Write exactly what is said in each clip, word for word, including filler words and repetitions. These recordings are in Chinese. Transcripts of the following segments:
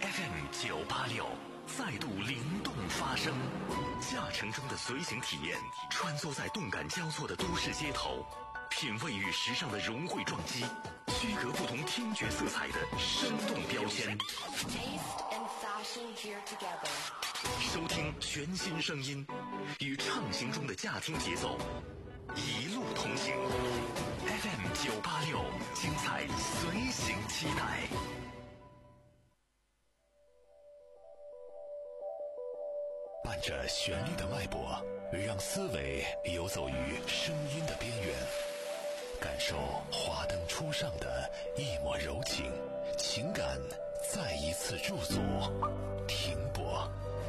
F M 九八六再度灵动发声，驾乘中的随行体验，穿梭在动感交错的都市街头，品味与时尚的融汇撞击，区隔不同听觉色彩的生动标签。收听全新声音，与畅行中的驾听节奏，一路同行。F M 九八六，精彩随行期待。伴着旋律的脉搏，让思维游走于声音的边缘，感受华灯初上的一抹柔情，情感再一次驻足停泊。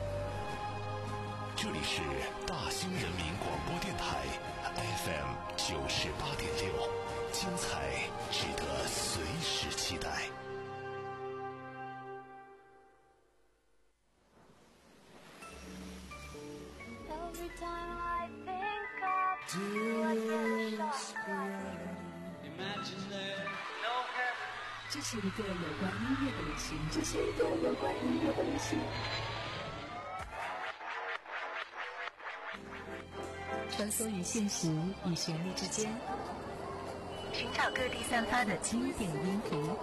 这里是大兴人民广播电台 F M 九十八点六，精彩值得随时期待。 这是一个有关音乐的旅行，这是一个有关音乐的旅行。穿梭于现实与旋律之间，寻找各地散发的经典音符，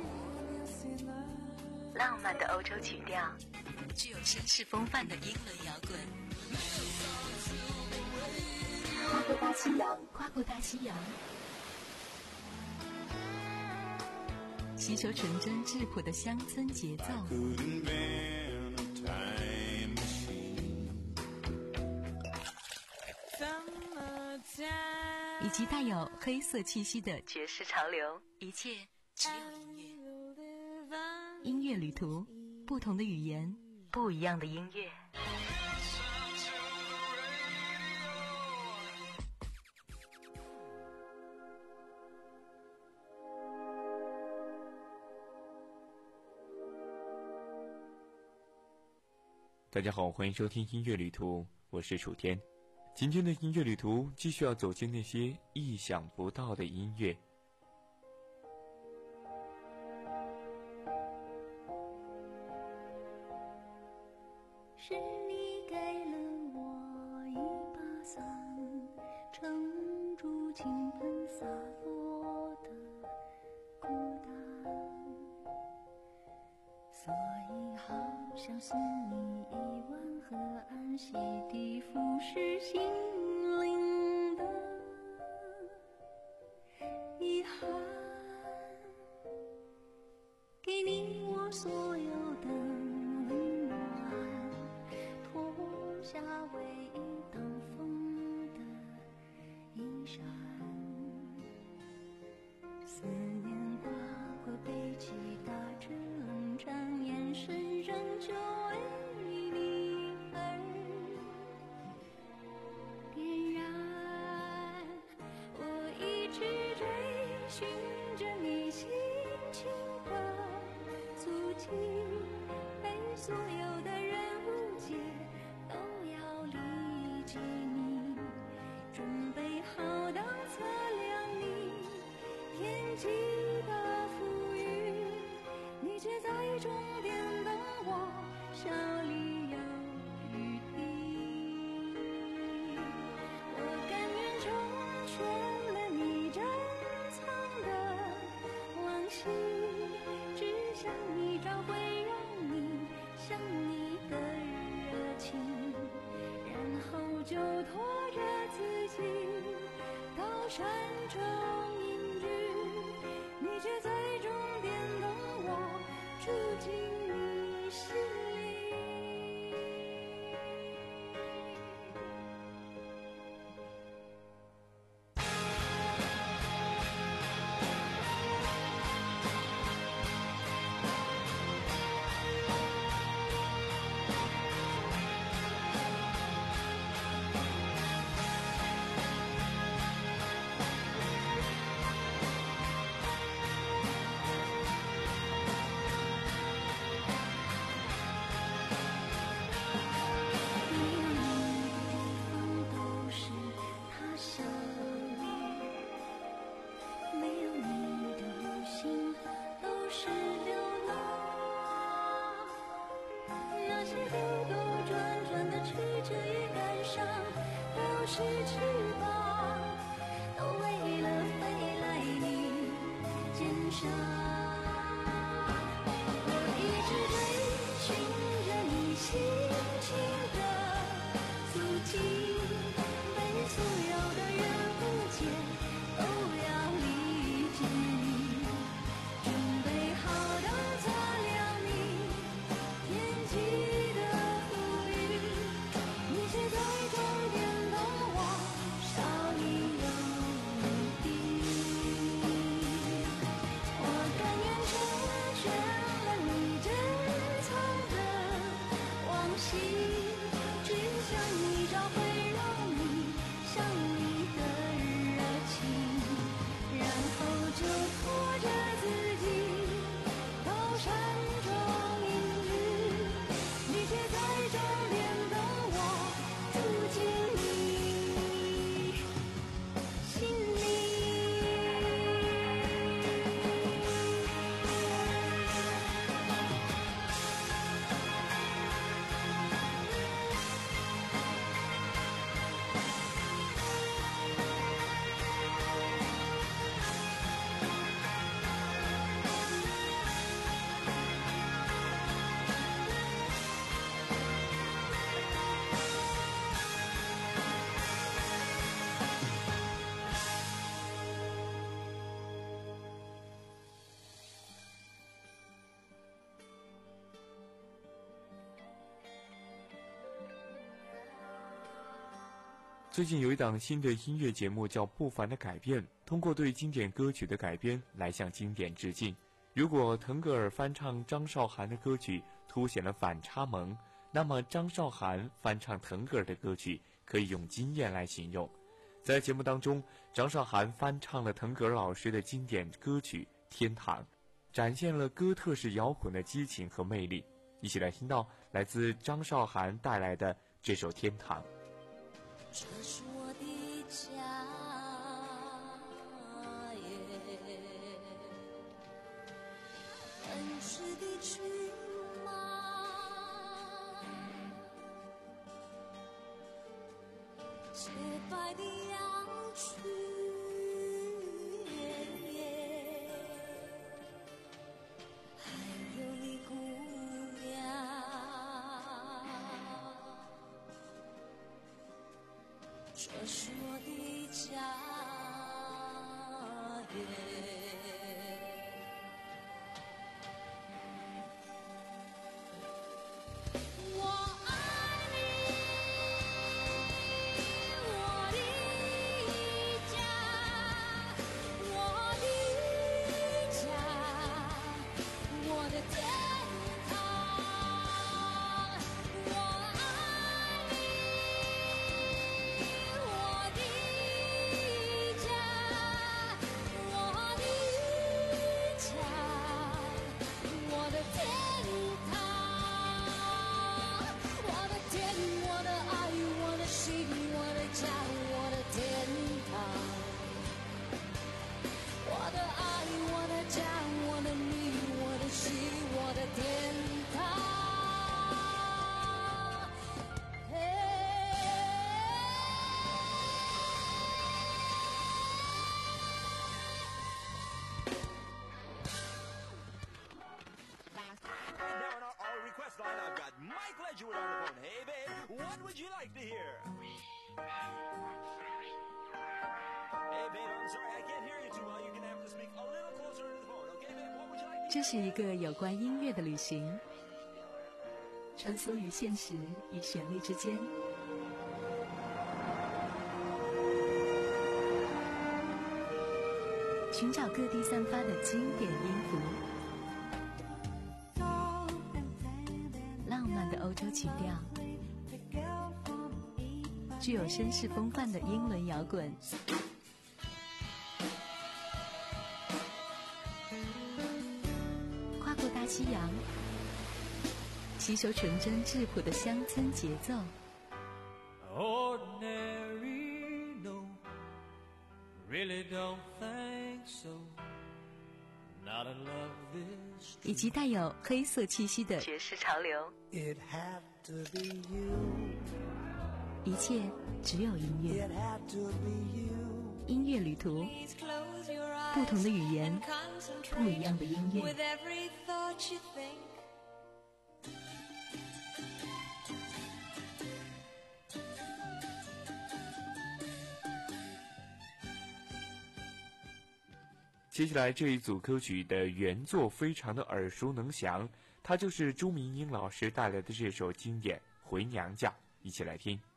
浪漫的欧洲曲调，具有绅士风范的英伦摇滚。跨过大西洋，跨过大西洋，吸收纯真质朴的乡村节奏，以及带有黑色气息的爵士潮流，一切只有音乐。音乐旅途，不同的语言，不一样的音乐。 大家好，欢迎收听音乐旅途，我是楚天。今天的音乐旅途继续要走进那些意想不到的音乐。 是你给了我一把伞，撑住倾盆洒落的孤单，所以好想送你一碗河岸洗涤腐蚀心灵的遗憾，给你我所有的温暖，脱下唯一挡风的衣衫，思念划过背脊，打着冷战，眼神仍旧为你而点燃。我一直追寻着你轻轻的足迹，被所有的人误解，都要理解你，准备好当测量你天际的浮云，你却在终点等我，笑里有余地。我甘愿成全了你珍藏的往昔，只想你找回让你想你的热情，然后就拖着自己到山中隐居，你却在终点等我，住进你心里。 是翅膀，都为了飞来你肩上。我一直追寻着你轻轻的足迹，被所有的人误解，都要理解你，准备好等测量你天际的浮云，你却在终点等我少你有一滴。我甘愿成全了你珍藏的往昔，只想你找回让你想你的热情，然后就拖着自己到山中隐日，你却在终点等我住进你心里。 最近有一档新的音乐节目叫《不凡的改变》，通过对经典歌曲的改编来向经典致敬。如果腾格尔翻唱张韶涵的歌曲凸显了反差萌，那么张韶涵翻唱腾格尔的歌曲可以用惊艳来形容。在节目当中，张韶涵翻唱了腾格尔老师的经典歌曲《天堂》，展现了哥特式摇滚的激情和魅力。一起来听到来自张韶涵带来的这首《天堂》。 这是我的家耶，奔驰的骏马，洁白的羊群耶，还有你姑娘。这是我的家耶，我爱你，我的家，我的家，我的天堂，我爱你。我的家，我的家，我的天堂，我的天，我的爱，我的心，我的家，我的天堂，我的爱，我的家，我的你，我的心，我的天堂。 Request line, I've got Mike Ledger on the phone. Hey, babe, what would you like to hear? Hey, babe, I'm sorry, I can't hear you too well. You're gonna have to speak a little closer to the phone, okay, babe? What would you like to hear? 这是一个有关音乐的旅行，穿梭于现实与旋律之间。寻找各地散发的经典音符，浪漫的欧洲曲调，具有绅士风范的英伦摇滚，跨过大西洋，吸收纯真质朴的乡村节奏。 Ordinary, no, really don't think so. Not in love this 以及带有黑色气息的爵士潮流。 It had to be you. 一切只有音乐。音乐旅途，不同的语言，不一样的音乐。 接下来这一组歌曲的原作非常的耳熟能详，它就是朱明英老师带来的这首经典《回娘家》，一起来听。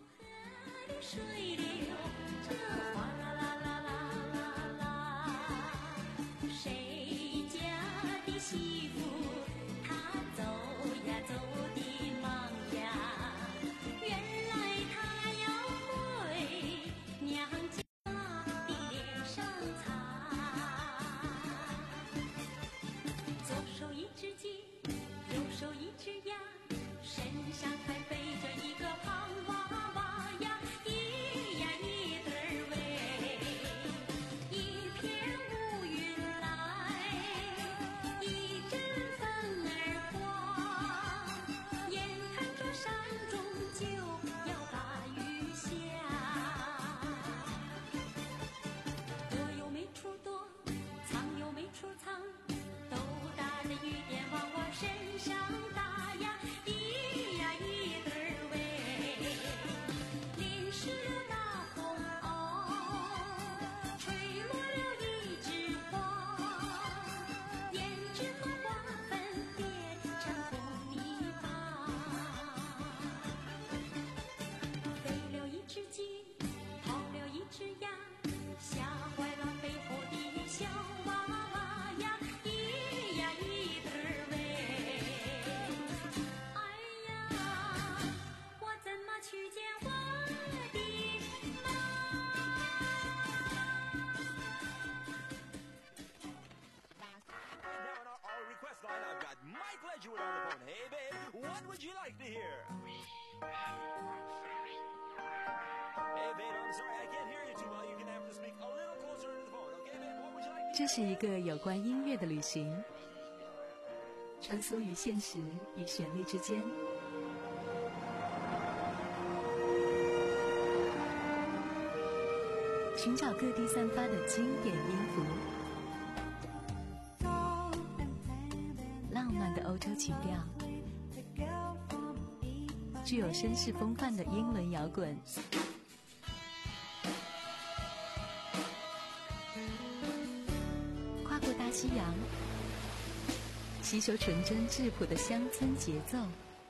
这是一个有关音乐的旅行，穿梭于现实与旋律之间，寻找各地散发的经典音符，浪漫的欧洲曲调，具有绅士风范的英伦摇滚，跨过大西洋，吸收纯真质朴的乡村节奏。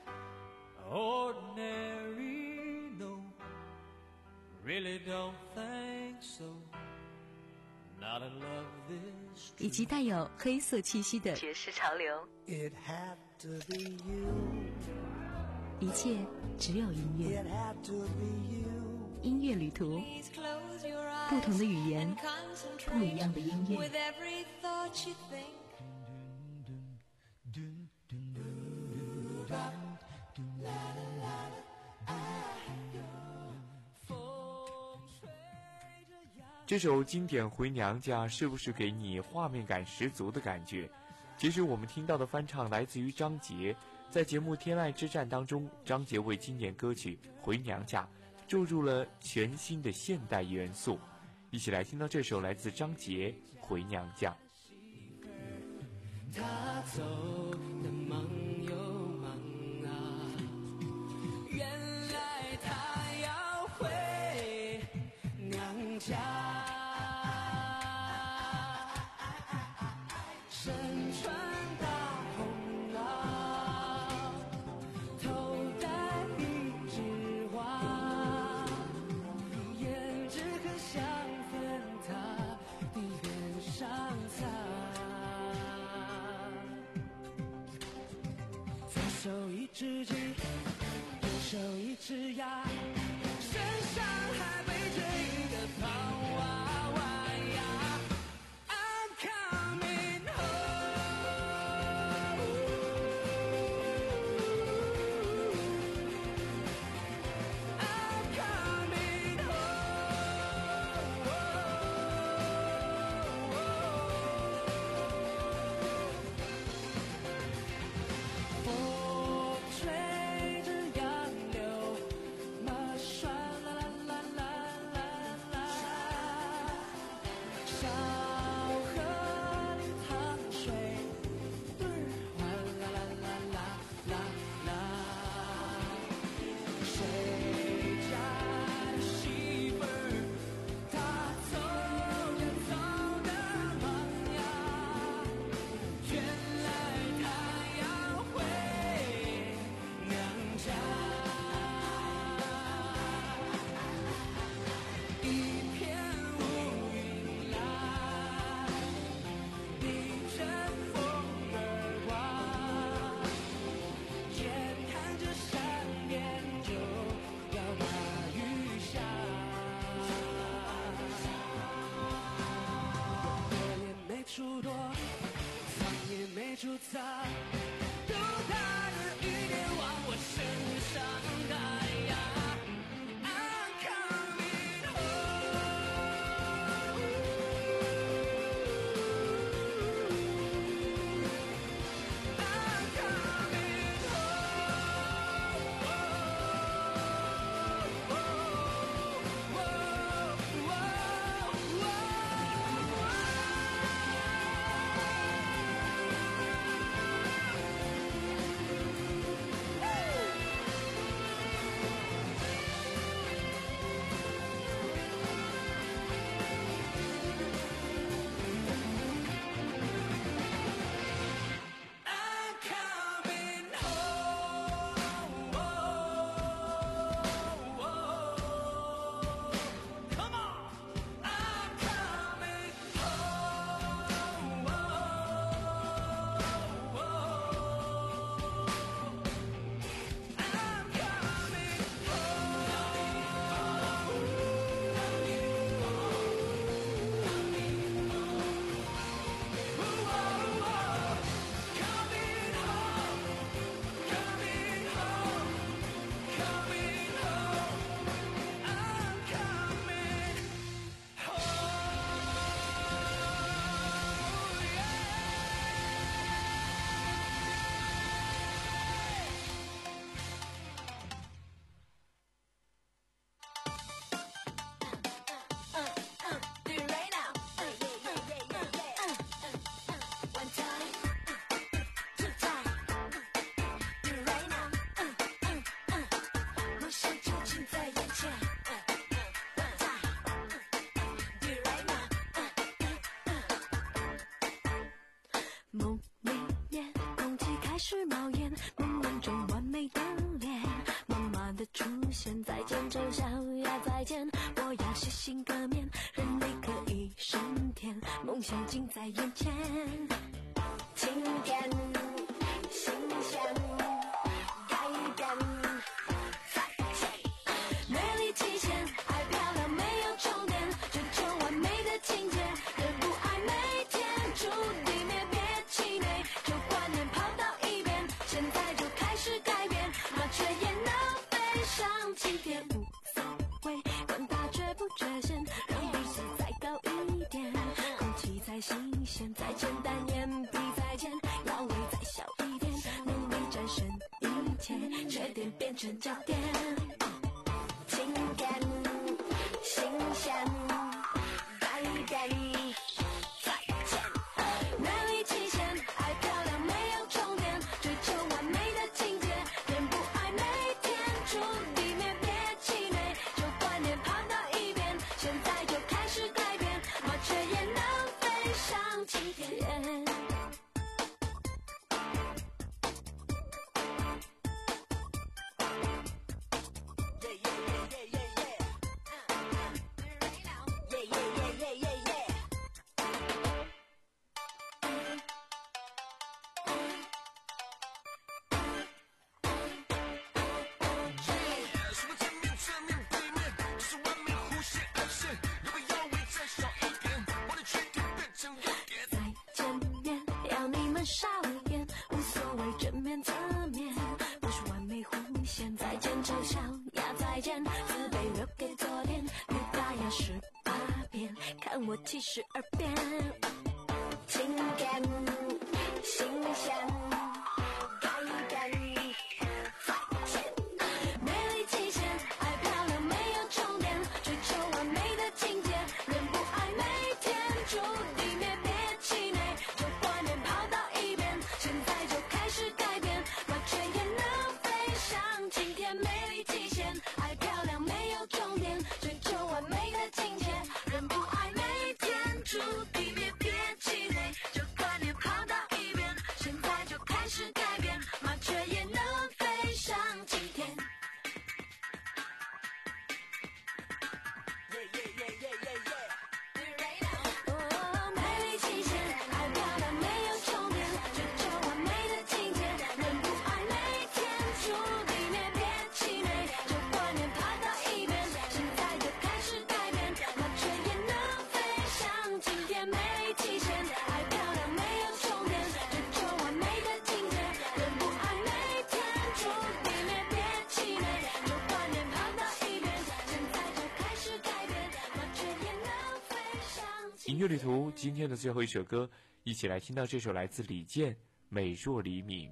Ordinary, no, really don't think so. Not in love this. 以及带有黑色气息的爵士潮流。 It had to be you. 一切只有音乐。 It had to be you. 音乐旅途，不同的语言，不一样的音乐。 With every thought you think. 风吹着杨这首经典《回娘家》是不是给你画面感十足的感觉？其实我们听到的翻唱来自于张杰，在节目《天籁之战》当中，张杰为经典歌曲《回娘家》注入了全新的现代元素。一起来听到这首来自张杰《回娘家》。 他走的忙又忙啊，原来他要回娘家，身穿大红袄，头戴一枝花，胭脂和香粉他的脸上擦。左手一只鸡，右手一只鸭，身上还背着一个胖娃娃呀。I'm coming home. I'm coming home. 风吹着杨柳，马上都带着雨点往我身上盖呀。I'm coming home. I'm coming I'm coming home. Come on. I'm coming home. I'm coming home. Coming home, coming home, coming home. I'm coming Do it right now. One time, two time. Do it right now. 梦想就近在眼前。One time, do it right now. 梦里面，空气开始冒烟，朦胧中完美的脸，慢慢的出现，再见丑小鸭，再见，我要洗心革面，人类可以升天，梦想近在眼前。晴天，新鲜，改变，再见，美丽极限，爱漂亮没有终点，追求完美的境界，人不爱每天注定灭，别气馁，旧观念抛到一边，现在就开始改变，麻雀也能飞上青天，无所谓，管它缺不缺陷，让彼此再高一点，空气再新鲜，再简单，眼皮再尖，腰围再小一点，努力战胜一切，缺点变成焦点。晴天，新鲜，改变，再见，美丽极限，爱漂亮没有终点，追求完美的境界，人不爱每天注定灭，别气馁，旧观念抛到一边，现在就开始改变，麻雀也能飞上青天。 什么正面、侧面、背面，就是完美弧线、凹陷，要不要围再少一点，我的缺点变成优点。 再见面，要你们少一点，无所谓正面侧面，不是完美弧线。再见丑小鸭，再见自卑留给昨天，女大要十八变，看我七十二变。晴天，新鲜，改变，再见，美丽极限，爱漂亮没有终点，追求完美的境界，人不爱每天注定灭，别气馁，旧观念抛到一边，现在就开始改变，麻雀也能飞上青天，美丽极限，爱漂亮没有终点，追求完美的境界，人不爱每天注定灭，别气馁，旧观念抛乐旅途今天的最后一首歌，一起来听到这首来自李健《美若黎明》。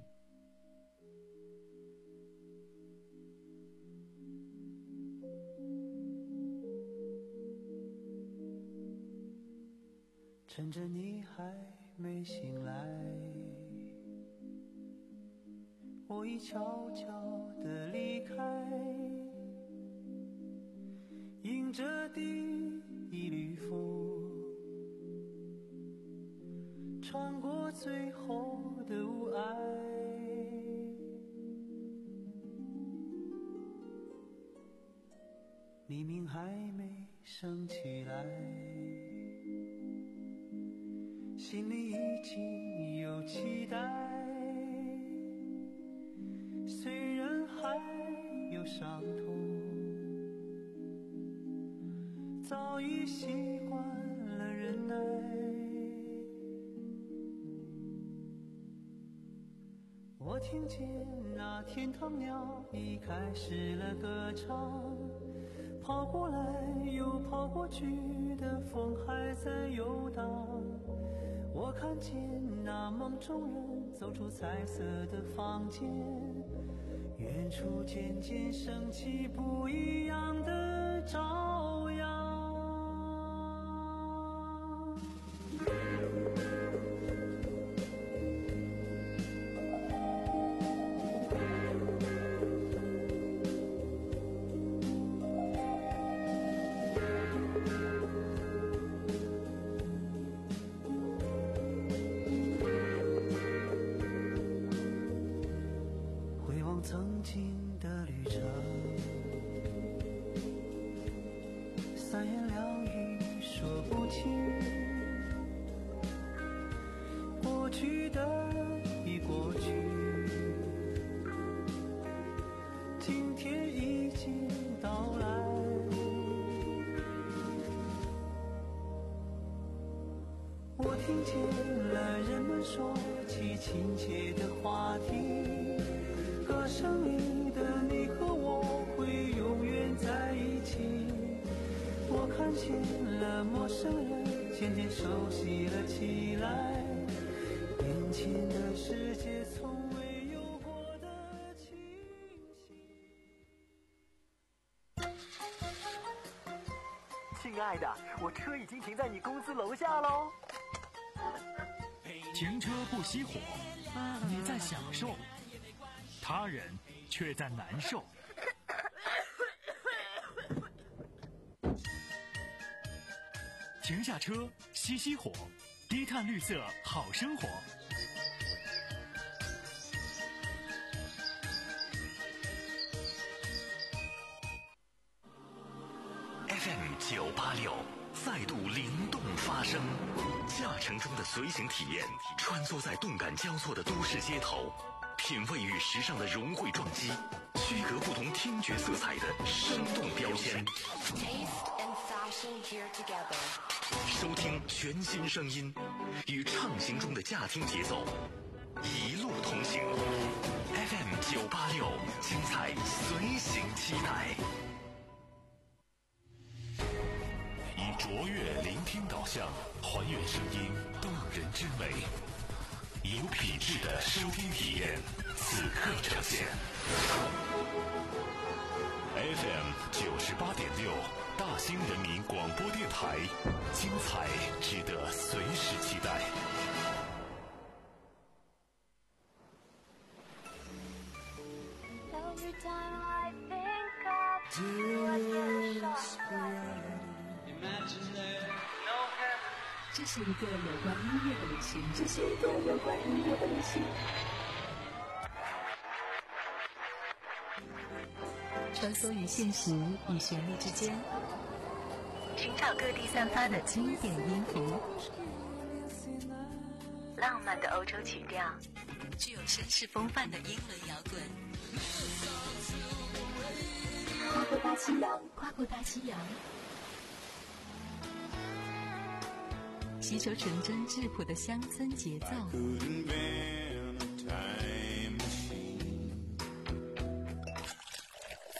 趁着你还没醒来，我已悄悄地离开，迎着第一缕风，穿过最后的雾霭，黎明还没升起来，心里已经有期待，虽然还有伤痛，早已习惯了忍耐。我听见那天堂鸟已开始了歌唱，跑过来又跑过去的风还在游荡，我看见那梦中人走出彩色的房间，远处渐渐升起不一样的朝阳。曾经的旅程，三言两语说不清，过去的已过去，今天已经到来。我听见了人们说起亲切的话题，歌声里的你和我会永远在一起，我看见了陌生人渐渐熟悉了起来，眼前的世界从未有过的清晰。 亲爱的，我车已经停在你公司楼下喽。 停车不熄火，你在享受，他人却在难受。停下车，熄熄火，低碳绿色好生活。 F M 九八六再度灵动发声，驾乘中的随行体验，穿梭在动感交错的都市街头，品味与时尚的融汇撞击，区隔不同听觉色彩的生动标签。收听全新声音，与畅行中的驾听节奏，一路同行。F M 九八六，精彩随行期待。以卓越聆听导向，还原声音动人之美，有品质的收听体验，此刻呈现。F M 九十八点六，大兴人民广播电台，精彩值得随时期待。 这是一个有关音乐的旅行，这是一个有关音乐的旅行。穿梭于现实与旋律之间，寻找各地散发的经典音符，浪漫的欧洲曲调，具有绅士风范的英伦摇滚。跨过大西洋，跨过大西洋。吸收纯真质朴的乡村节奏，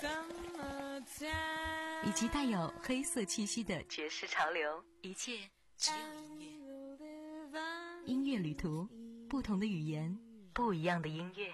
以及带有黑色气息的爵士潮流，一切只有音乐。音乐旅途，不同的语言，不一样的音乐。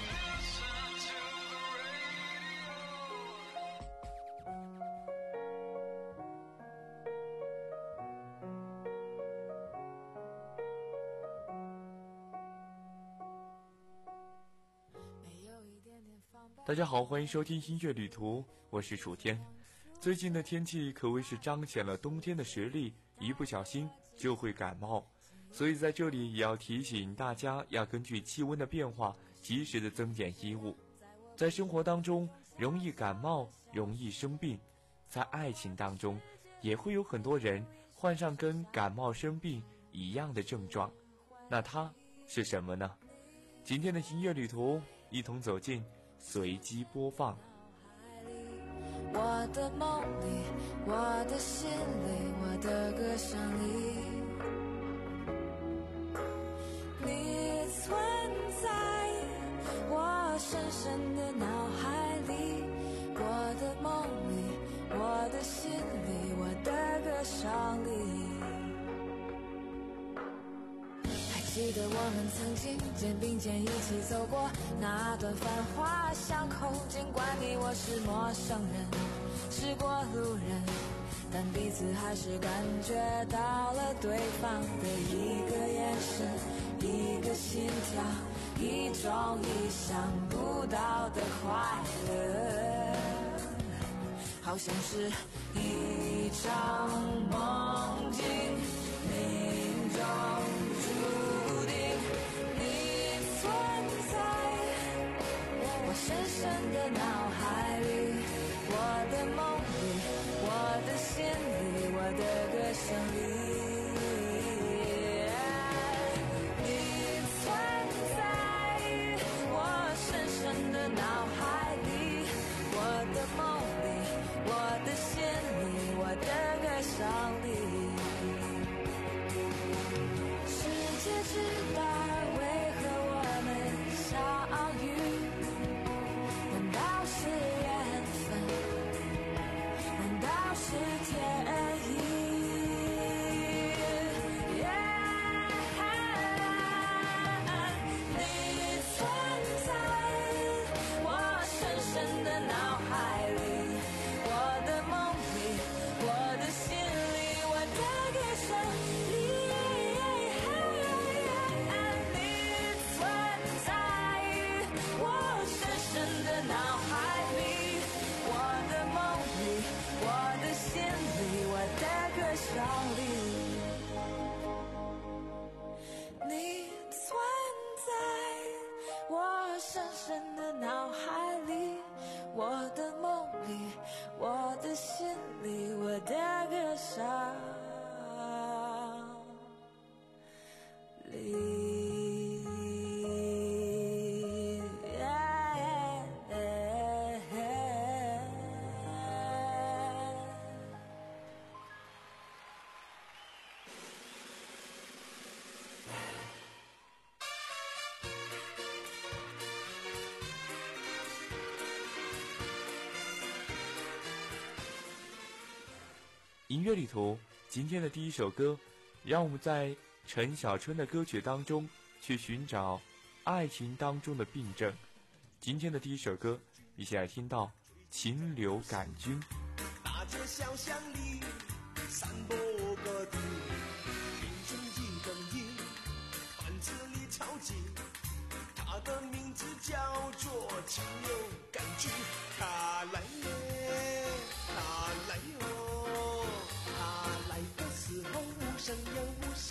大家好，欢迎收听音乐旅途，我是楚天。最近的天气可谓是彰显了冬天的实力，一不小心就会感冒，所以在这里也要提醒大家，要根据气温的变化及时的增减衣物。在生活当中容易感冒，容易生病，在爱情当中也会有很多人患上跟感冒生病一样的症状，那它是什么呢？今天的音乐旅途一同走进，随机播放。 我的梦里，我的心里，我的歌声里，你存在我深深的脑海里。我的梦里，我的心里，我的歌声里。记得我们曾经肩并肩一起走过那段繁华巷口，尽管你我是陌生人，是过路人，但彼此还是感觉到了对方的一个眼神，一个心跳，一种意想不到的快乐，好像是一场梦境，命中注定你存在我深深的脑海里，我的梦里，我的心里，我的歌声里，你存在我深深的脑海里，我的梦里，我的心里，我的歌声里。世界之大，为何我们相遇？难道是缘分？难道是天意？ Yeah, 你存在我深深的脑海里，我的梦里，我的心里，我的歌声里。你存在我深深的脑海里，我的梦里，我的心里，我的歌声里。 音乐旅途，今天的第一首歌，让我们在陈小春的歌曲当中去寻找爱情当中的病症。今天的第一首歌，一起来听到禽流感菌。 大街小巷里散播各地，民众一等一，班子里超级，它的名字叫做禽流感菌。它来耶，它来哟，它来的时候无声又无息，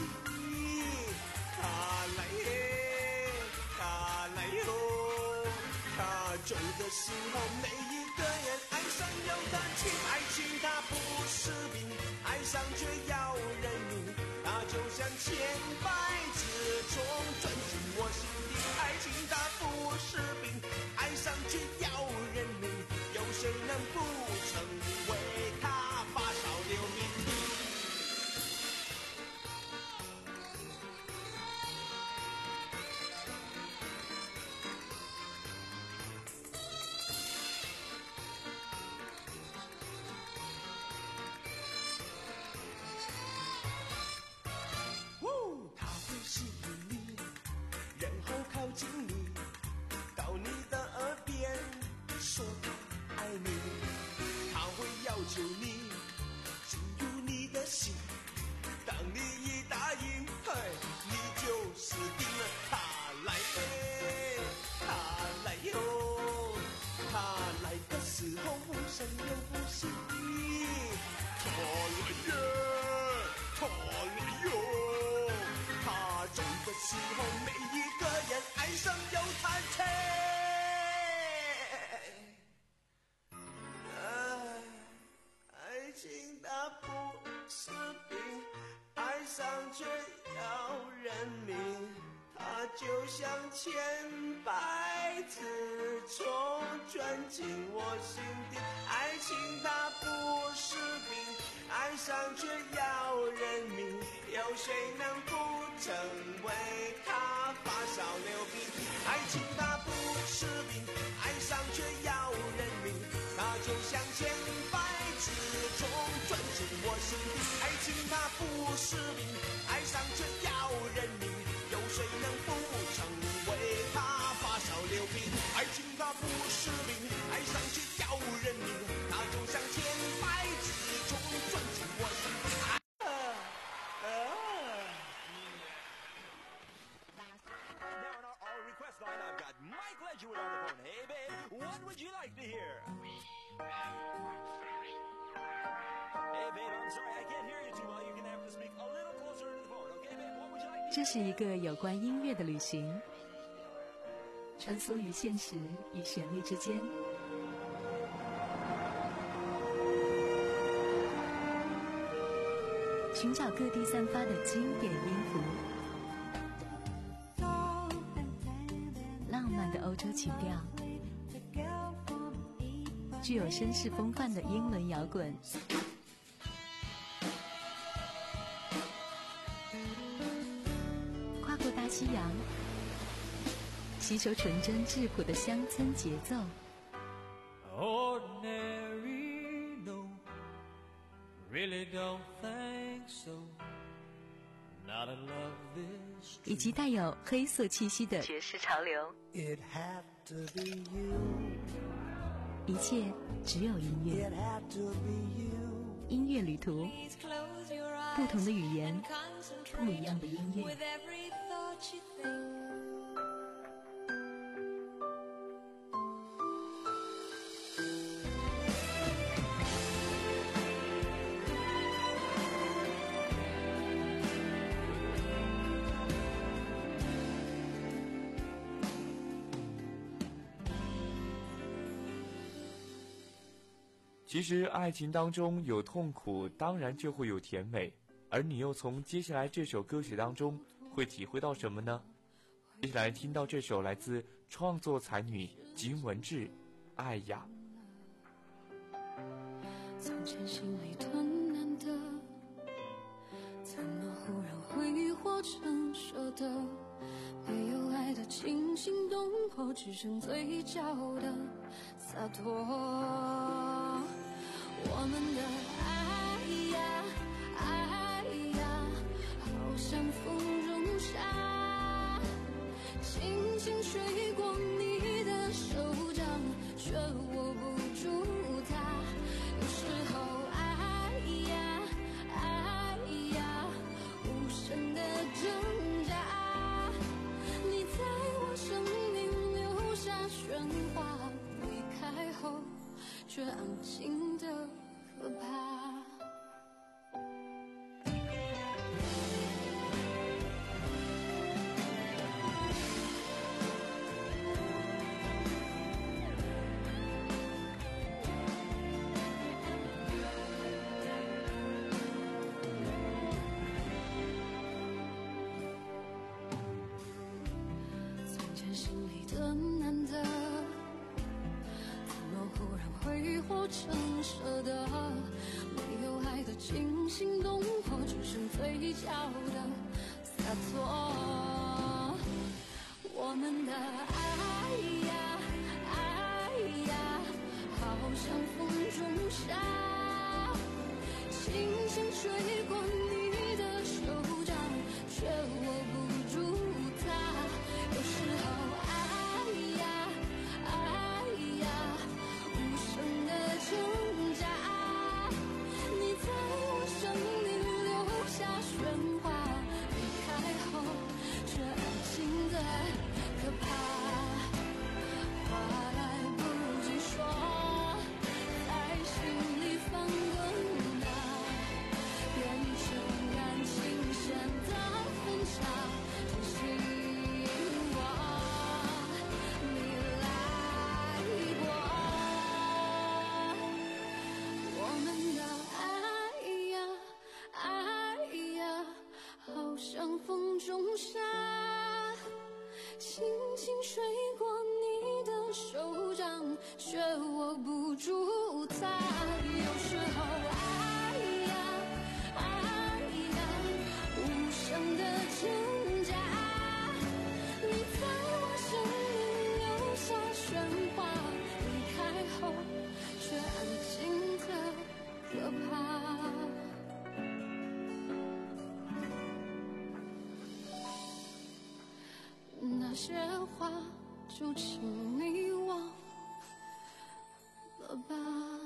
它来耶，它来哟，它走的时候每一个人爱上有它去，爱情它不是病，爱上却要人命，它就像千百只虫钻进我心里，爱情它不是病，爱上却要人命，有谁能不成为它发烧流鼻涕？ 千百次冲钻进我心底。爱情它不是病，爱上却要人命，有谁能不成为它发烧流鼻？爱情它不是病，爱上却要人命，它就像千百次冲钻进我心底。爱情它不是病，爱上却要人命，有谁能不成为它发烧流鼻？爱情它不是病，爱上却要人命，它就像千百次冲钻进我心底。啊啊 Now on our, our request line, I've got Mike Ledgerwood on the phone. Hey, babe, what would you like to hear? Hey, babe, I'm sorry, I can't hear you too well. You're gonna have to speak a little closer to the phone, okay, babe? What would you like to hear? 这是一个有关音乐的旅行，穿梭于现实与旋律之间。寻找各地散发的经典音符，浪漫的欧洲情调，具有绅士风范的英伦摇滚，跨过大西洋，吸收纯真质朴的乡村节奏。 Ordinary, no, really don't think so. Not in love this 以及带有黑色气息的爵士潮流。 It had to be you. 一切只有音乐。 It had to be you. 音乐旅途，不同的语言，不一样的音乐。 其实爱情当中有痛苦，当然就会有甜美，而你又从接下来这首歌曲当中会体会到什么呢？接下来听到这首来自创作才女金文志《爱呀》。 从前心里吞难的，怎么忽然挥霍成舍得？没有爱的惊心动魄，只剩嘴角的洒脱。我们的爱呀爱呀，好像风中沙，轻轻吹过你的手掌，却握不住它。有时候爱呀爱呀，无声的挣扎，你在我生命留下喧哗，离开后却安静的可怕。从前心里的难得，怎么忽然挥霍成舍得？没有爱的惊心动魄，只剩嘴角的洒脱。我们的爱呀爱呀，好像风中沙，轻轻吹过你的手掌，却握不住它。有时候爱呀爱呀，无声的挣扎，你在我生命留下喧哗，离开后却安静的可怕。话来不及说，在心里放更大，变成感情线的分岔。 手掌，却握不住它。有时候爱呀爱呀，无声的挣扎，你在我生命留下喧哗，离开后却安静的可怕。那些话就请你忘了吧。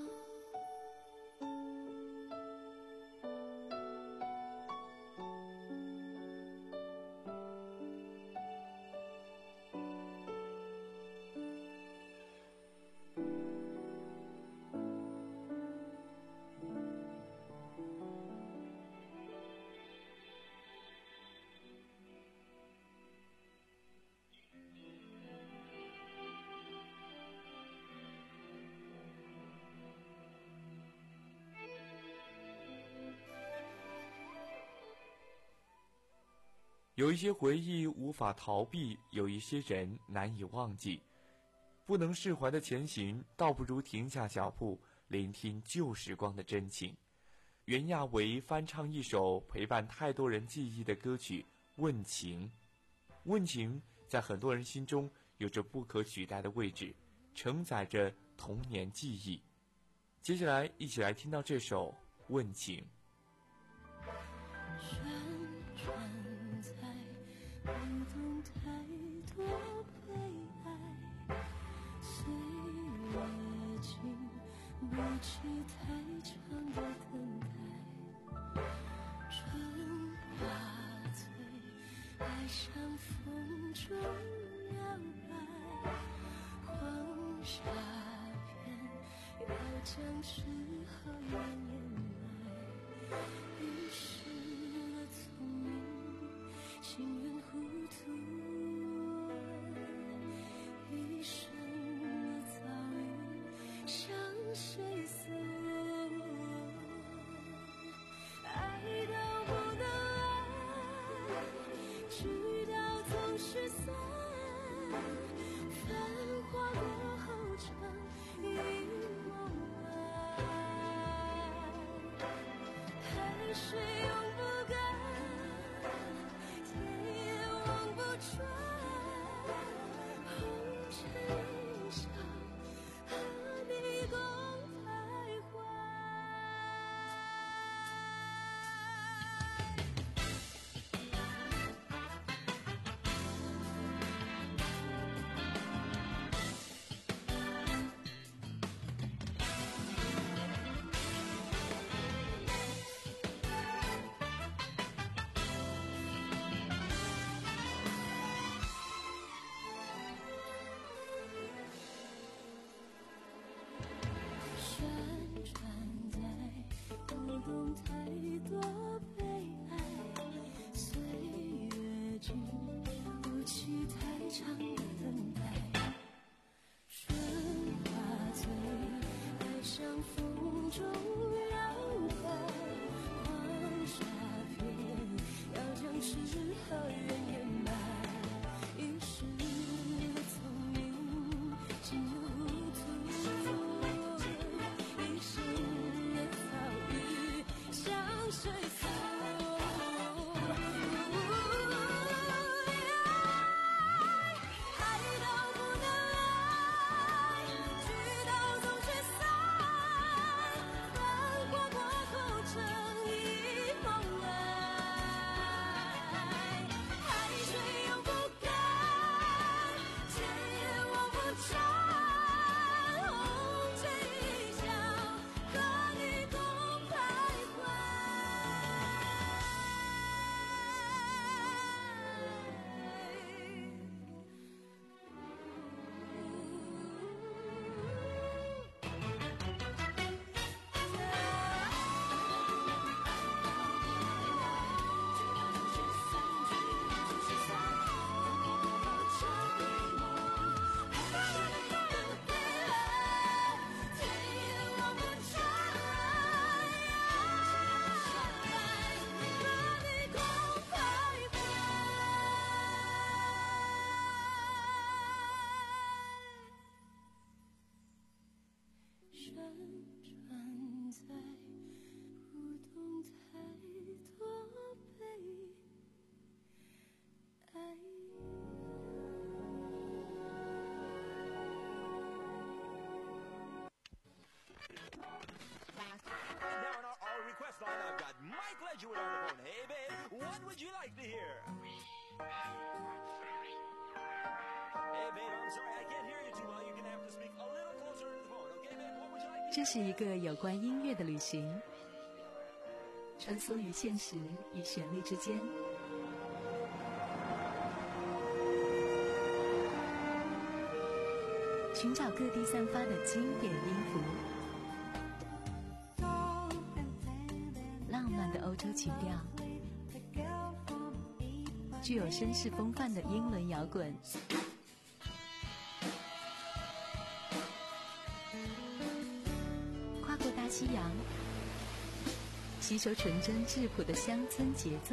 有一些回忆无法逃避，有一些人难以忘记。不能释怀的前行，倒不如停下脚步，聆听旧时光的真情。袁娅维翻唱一首陪伴太多人记忆的歌曲《问情》。问情在很多人心中有着不可取代的位置，承载着童年记忆。接下来一起来听到这首《问情》。 不懂太多悲哀，岁月经不起太长的等待。春花醉，爱像风中摇摆，黄沙片要将诗和远掩埋。一时的聪明，情愿糊涂，一生的遭遇向谁诉？爱到不能爱，直到总是散。繁华过后成一梦爱，海水永不干，望不穿，红尘一笑，何必共徘徊？旋转在不懂太多悲哀，岁月经不起太长的等待。春花醉，爱像风中摇摆，黄沙片要将诗和远掩埋。一时的聪明，竟又糊涂。谁诉？爱到不能爱，直到总是散。繁华过后成一梦爱， 这是一个有关音乐的旅行，穿梭于现实与旋律之间，寻找各地散发的经典音符，浪漫的欧洲情调，具有绅士风范的英伦摇滚，跨过大西洋，吸收纯真质朴的乡村节奏。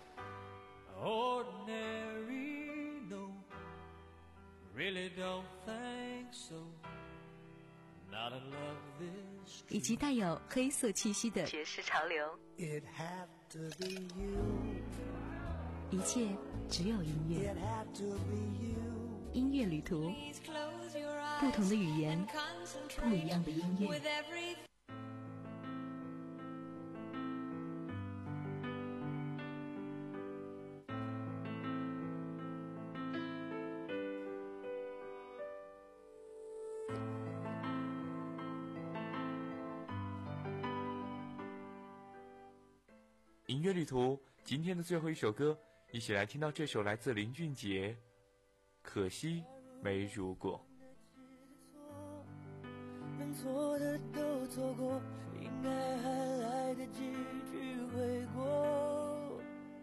Ordinary, no, really don't think so. Not in love this. 以及带有黑色气息的爵士潮流。 It had to be you. 一切只有音乐。 It had to be you. 音乐旅途，不同的语言，不一样的音乐。 音乐旅途，今天的最后一首歌，一起来听到这首来自林俊杰，《可惜没如果》。 能错的都错过，应该还来得及去悔过。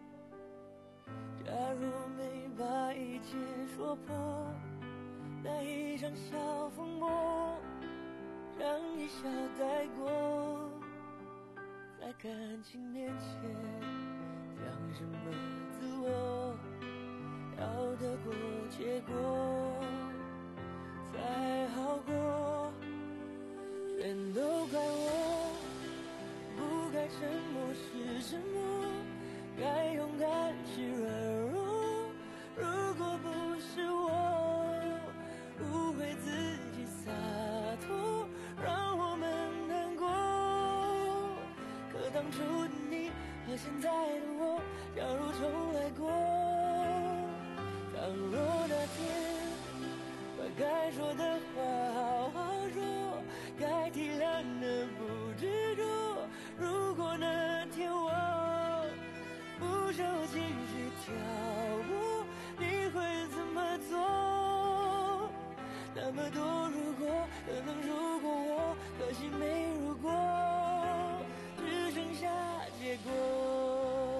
假如没把一切说破，那一场小风波，让一笑带过。在感情面前，讲什么自我，要得过且过才好过。全都怪我，不该沉默是沉默，该勇敢是软弱。如果不是我误会自己洒脱，让我们难过。可当初的你和现在的我，假如重来过，倘若那天把该说的话好好说，该体谅的不执着。如果那天我不受情绪挑拨，你会怎么做？那么多如果，可能如果我，可惜没如果，只剩下结果。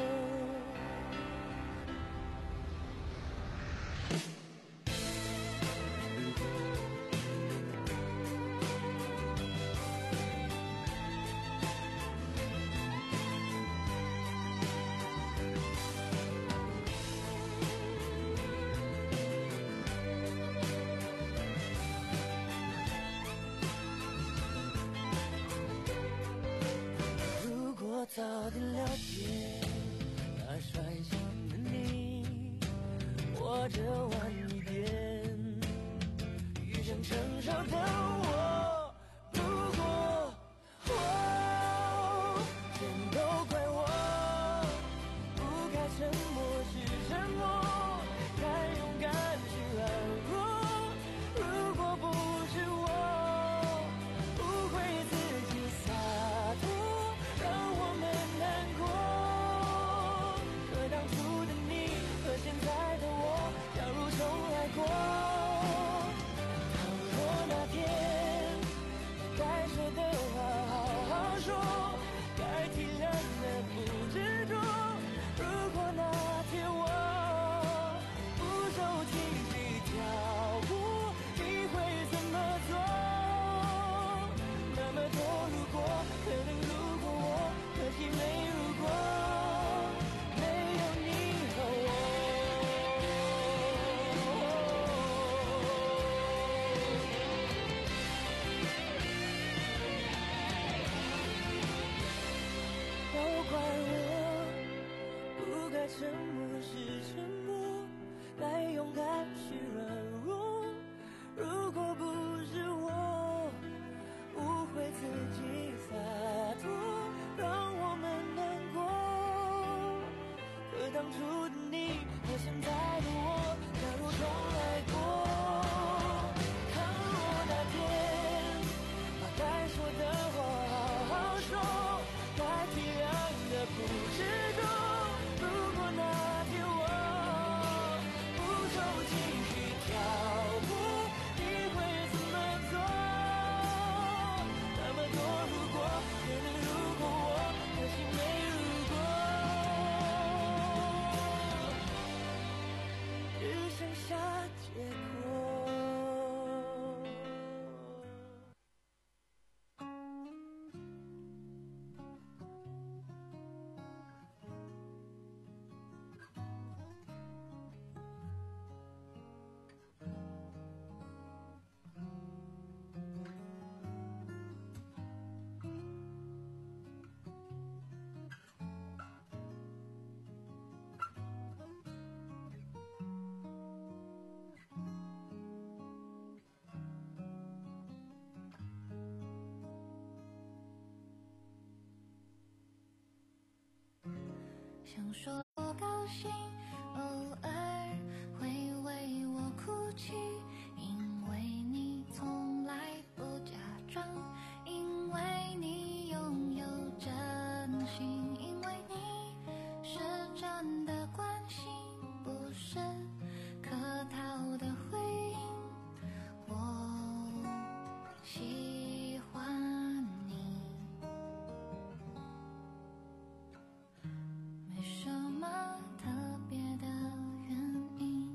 我早点了解那率性的你，或者晚一点遇上成熟的我。如果我全都怪我，不该沉默是沉默，该勇敢是软弱。如果不是我误会自己洒脱，让我们难过。可当初的你和现在的我，假如重来过，倘若那天该说的话好好说，该体谅的不执着。如果那天我不受情绪挑拨，你会怎么做？那么多如果，可能如果我，可惜没如果，没有你和我。都怪我，不该沉默是沉默，该勇敢是软弱。如果不是我误会自己洒脱，让我们难过。可当初的你和现在的我，假如重来过，倘若那天把该说的想说我高兴，偶尔会为我哭泣，因为你从来不假装，因为你拥有真心，因为你是真的关心，不是客套的回应。我喜欢你，没什么特别的原因。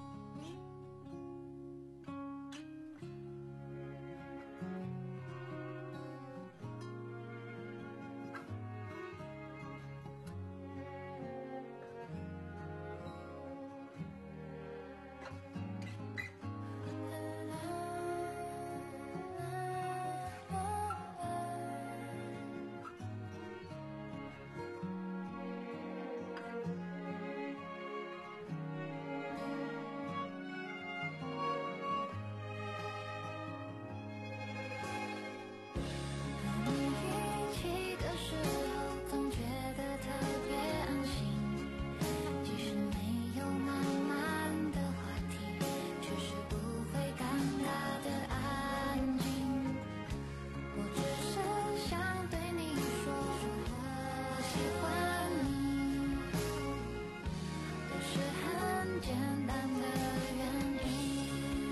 和你一起的时候，总觉得特别安心，即使没有满满的话题，却是不会尴尬的安静。我只是想对你说，我喜欢你，都是很简单的原因。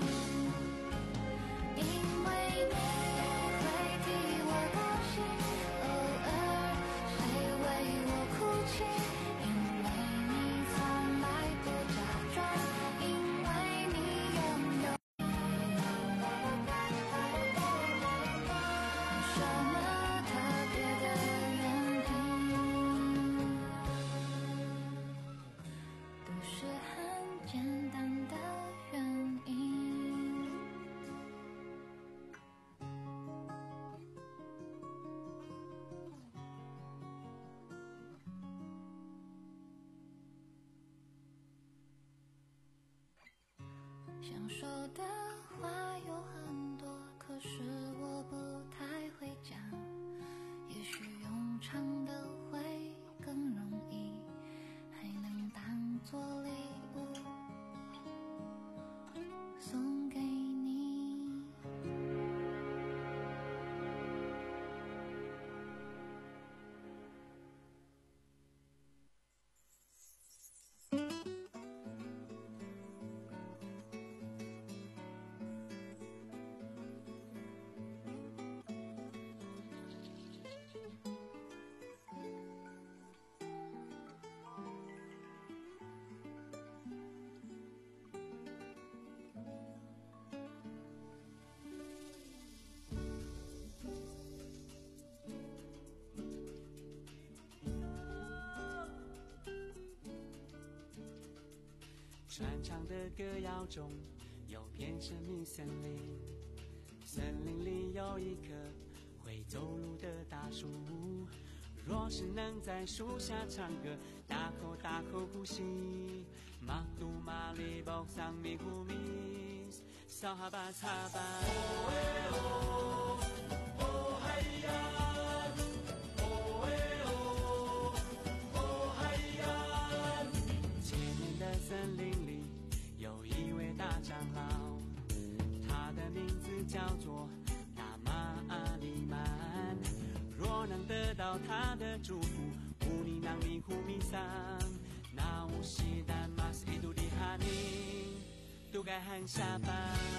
因为你会替我高兴，偶尔会为我哭泣，因为你从来不假装，因为你拥有什么特别的原因，都是很简单的原因。想说的话有很多，可是我不太会讲，也许用唱的会更容易，还能当作礼物送给你。 传唱的歌谣中有片神秘森林，森林里有一棵会走路的大树，若是能在树下唱歌，大口大口呼吸，马杜马里บอกsang minggu mis sahabat sahabat oh oh hayyan oh oh oh hayyan。 千年的森林里有一位大长老，他的名字叫做大马阿里曼。若能得到他的祝福，乌尼囊尼呼米桑，那无锡丹马斯伊杜里哈尼，都该喊下班。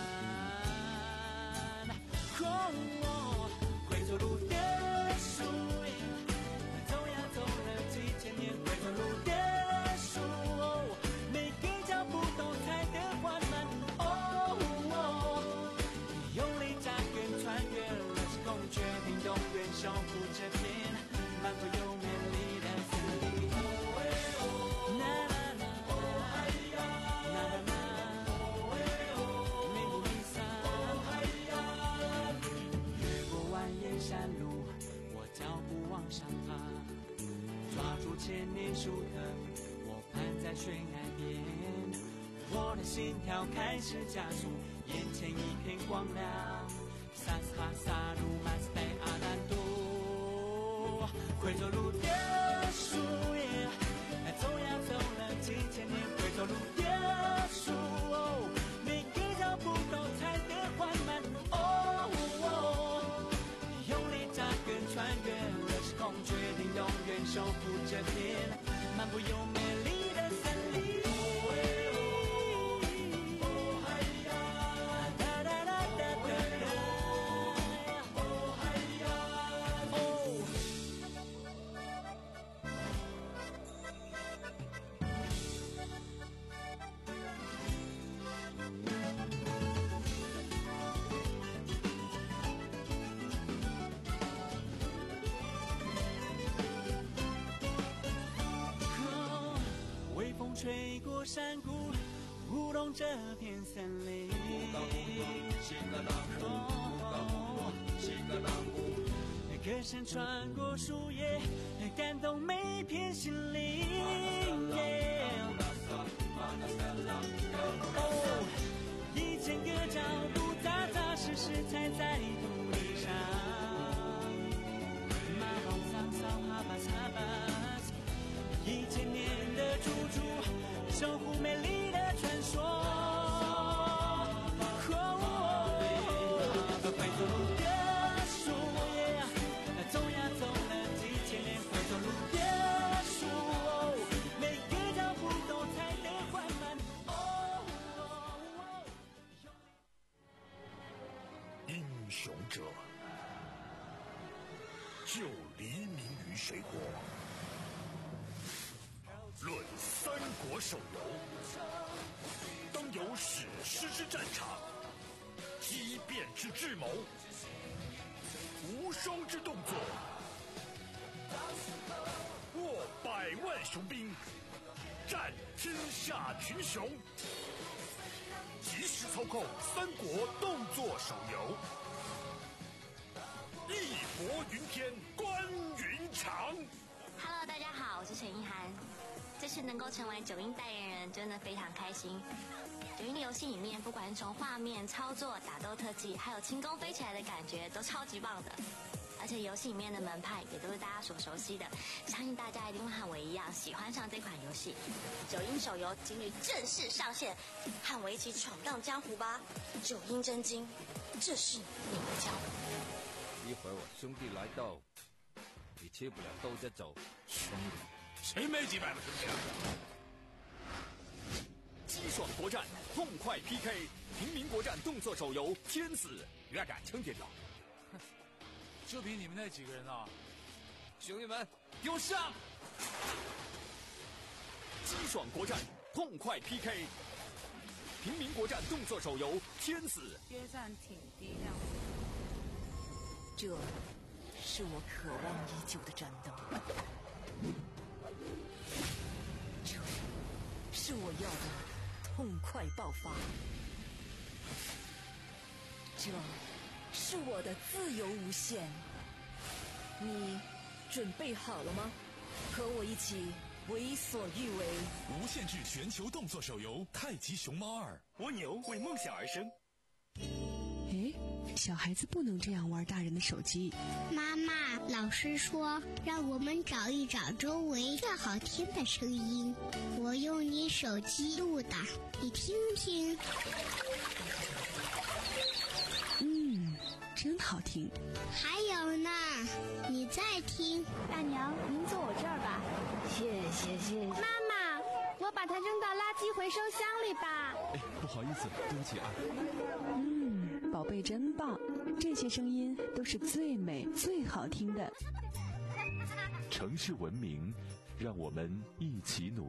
哦，会走路的树，走呀走了几千年，会走路的树，每个脚步都踩得缓慢。哦哦，用力扎根穿越了时空，决定永远守护这片满口又美丽的森林。哦啦啦啦，哦嗨呀，啦啦啦，哦哦，美不离散，哦嗨呀。越过蜿蜒山路，我脚步往上爬，抓住千年树藤，我攀在悬崖边，我的心跳开始加速，眼前一片光亮。萨斯哈萨鲁马斯戴阿兰多，会走路的树叶， 守护这片漫步又美丽的森林。吹过山谷，舞动这片森林。歌声穿过树叶，感动每片心灵。哦，一千个脚步，扎扎实实踩在土地上。马龙桑桑哈巴哈巴，一千年的猪猪。守护美丽的传说。会走路的树，走呀走了几千年，会走路的树，每个脚步都踩得缓慢。 英雄者，就黎明于水火。论三国手游，当有史诗之战场，激变之智谋，无双之动作，握百万雄兵，战天下群雄。即时操控三国动作手游，义薄云天，关云长。 Hello， 大家好，我是陈意涵。这次能够成为九阴代言人，真的非常开心。九阴的游戏里面，不管是从画面、操作、打斗特技，还有轻功飞起来的感觉，都超级棒的。而且游戏里面的门派也都是大家所熟悉的，相信大家一定会和我一样喜欢上这款游戏。九阴手游今日正式上线，和我一起闯荡江湖吧！九阴真经，这是你的江湖。 一会儿我兄弟来到，你吃不了兜着走。兄弟， 谁没几百个兄弟？ 激爽国战，痛快 P K， 平民国战动作手游《天子》，热感撑点到。 就凭你们那几个人啊！ 兄弟们，给我上！ 激爽国战，痛快 P K， 平民国战动作手游《天子》。 约战挺低调。 这是我渴望已久的战斗，这是我要的痛快爆发，这是我的自由无限。你准备好了吗？和我一起为所欲为。 无限制全球动作手游《太极熊猫二》， 蜗牛为梦想而生。 哎，小孩子不能这样玩大人的手机。 妈妈，老师说让我们找一找周围最好听的声音，我用你手机录的，你听听。 嗯，真好听。 还有呢，你再听。 大娘，您坐我这儿吧。 谢谢谢谢。 妈妈，我把它扔到垃圾回收箱里吧。 哎，不好意思，对不起啊。 嗯，宝贝真棒，这些声音都是最美最好听的。 城市文明，让我们一起努